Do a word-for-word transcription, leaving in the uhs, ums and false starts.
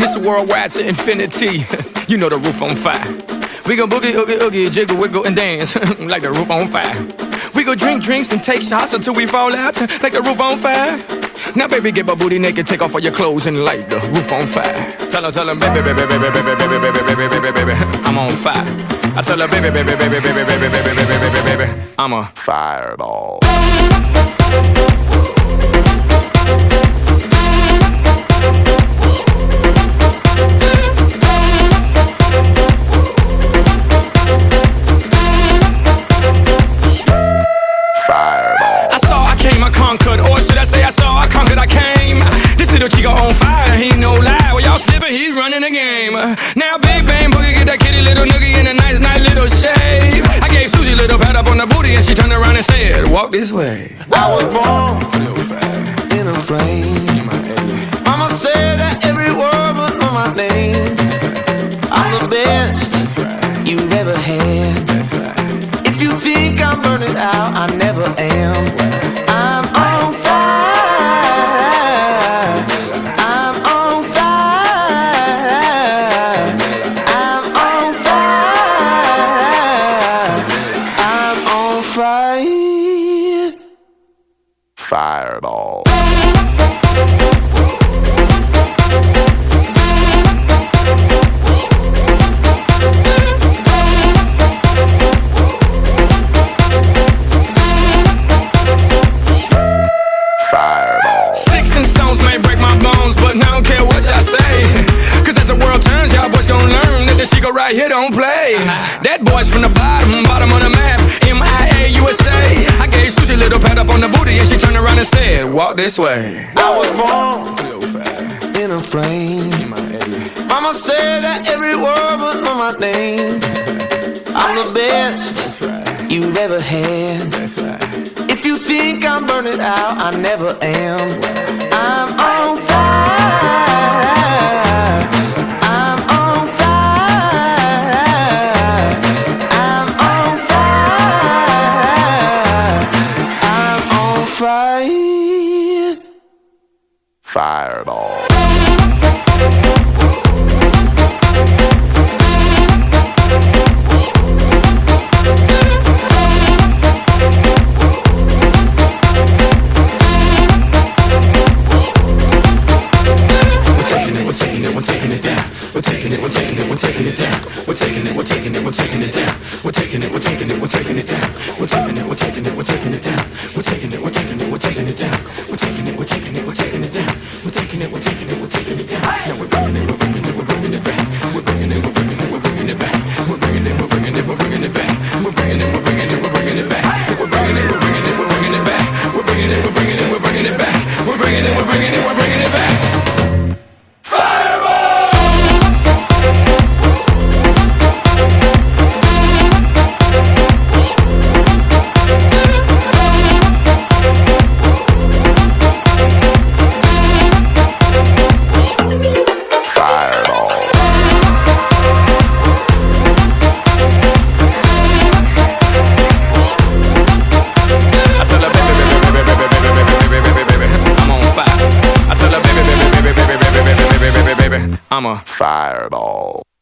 Mister Worldwide to infinity. You know the roof on fire. We gon' boogie, oogie, oogie, jiggle, wiggle, and dance like the roof on fire. We go drink drinks and take shots until we fall out like the roof on fire. Now baby, get my booty naked, take off all your clothes and light the roof on fire. Tell her, tell her, baby, baby, baby, baby, baby, baby, baby, baby, baby, I'm on fire. I tell her, baby, baby, baby, baby, baby, baby, baby, baby, baby, I'm a fireball. Conquered, or should I say I saw, I conquered, I came. This little chico on fire, he no lie. Well, y'all slipping, he's running the game. Now Big Bang Boogie get that kitty little noogie in a nice, nice little shave. I gave Susie a little pat up on the booty and she turned around and said, walk this way. I was born in a flame. Mama said that every word would know my name. I'm the best you've ever had. If you think I'm burning out, I never am. I'm on fire. I'm on fire. I'm on fire. I'm on fire. Fireball. Right here don't play. That boy's from the bottom, bottom of the map. M I A U S A. I gave Susie a little pat up on the booty and she turned around and said, walk this way. I was born in a flame. Mama said that every word would know my name. I'm the best you've ever had. If you think I'm burning out, I never am. I'm on fire. I'm on fire. I'm on fire. I'm on fire. Fireball. I'm a fireball.